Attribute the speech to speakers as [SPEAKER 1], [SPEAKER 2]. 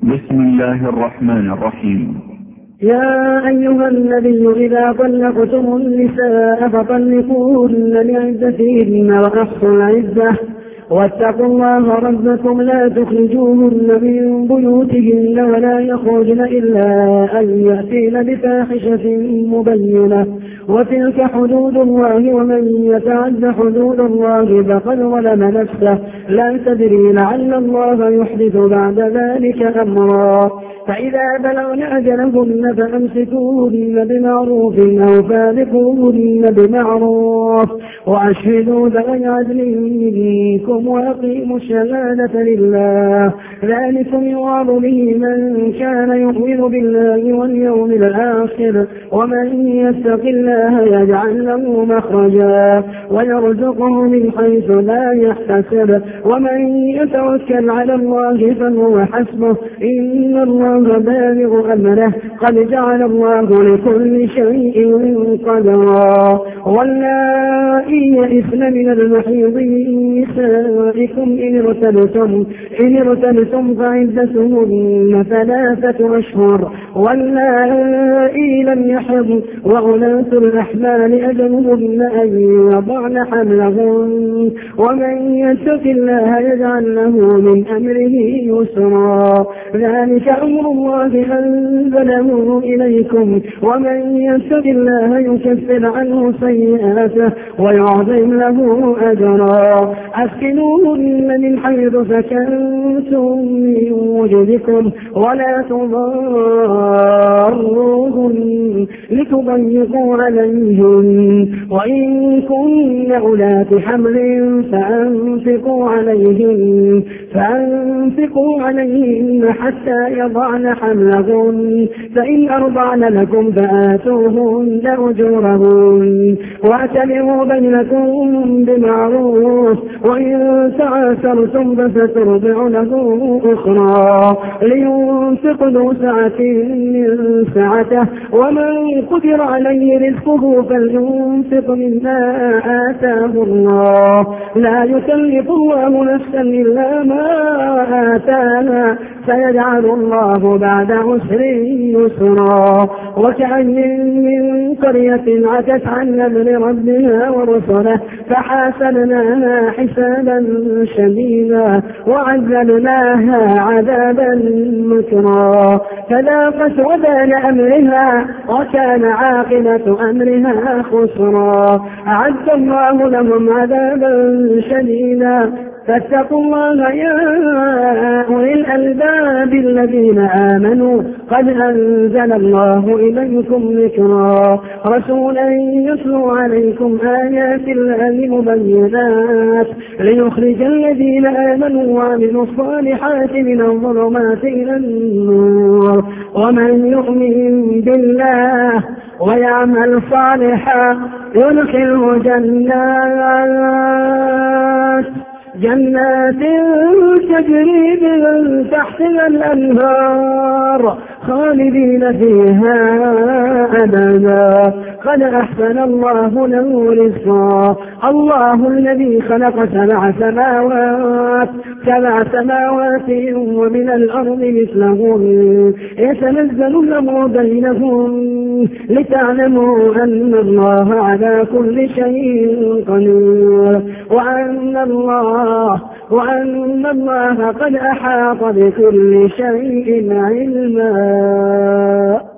[SPEAKER 1] بسم الله الرحمن الرحيم.
[SPEAKER 2] يا أيها النبي إذا طلقتم النساء فطلقوهن لعدتهن وأحصوا العدة واتقوا الله ربكم لا تخرجوهن من بيوتهن ولا يخرجن إلا أن يأتين بفاحشة مبينة وتلك حدود الله ومن يتعد حدود الله فقد ظلم نفسه لا تدري لعل الله يحدث بعد ذلك أمرا فإذا بلغن أجلهن فأمسكوهن بمعروف أو فارقوهن بمعروف وأشهدوا ذوي عدل منكم وأقيموا الشهادة لله ذلكم يوعظ به من كان يؤمن بالله واليوم الآخر ومن يتق الله يجعل له مخرجا ويرزقه من حيث لا يحتسب ومن يتوكل على الله فهو حسبه إن الله بالغ أمره قد جعل الله لكل شيء قدرا واللائي يئسن من المحيض من نسائكم إن ارتبتم فعدتهن 3 أشهر واللائي لم يحضن وأولاة الأحمال أجلهن أن يضعن حملهن ومن يتق الله يجعل له من أمره يسرا ذلك أمر الله أنزله إليكم ومن يتق الله يكفر عنه سيئاته ويعظم له أجرا أسكنوهن من حيث سكنتم من وجدكم ولا تضاروهن لتضيقوا عليهن وإن كن أولات حمل فأنفقوا عليهن حتى يضعن حملهن فإن أرضعن لكم فآتوهن أجورهن واعتبروا بينكم بمعروف وإن تعاسرتم فسترضع له أخرى لينفق ذو سعة من سعته ومن قدر عليه رزقه فلينفق مما آتاه الله لا يكلف الله نفسا إلا ما آتاها سيجعل الله بعد عسر يسرا وكأي من قرية عتت عن أمر ربها ورسله فحاسبناها حسابا شديدا وعذبناها عذابا نكرا فذاقت وبال أمرها وكان عاقبة أمرها خسرا أعد الله لهم عذابا شديدا فاتقوا الله يا أولي الألباب الذين آمنوا قد أنزل الله إليكم ذكرا رسولا يتلو عليكم آيات الله مبينات ليخرج الذين آمنوا وعملوا الصالحات من الظلمات إلى النور ومن يؤمن بالله ويعمل صالحا يدخله جنات تجري من تحتها الأنهار خالدين فيها أبدا قد أحسن الله له رزقا الله الذي خلق 7 سماوات ومن الأرض مثلهن يتنزل الأمر بينهم لتعلموا أن الله على كل شيء قدير وأن الله قد أحاط بكل شيء علما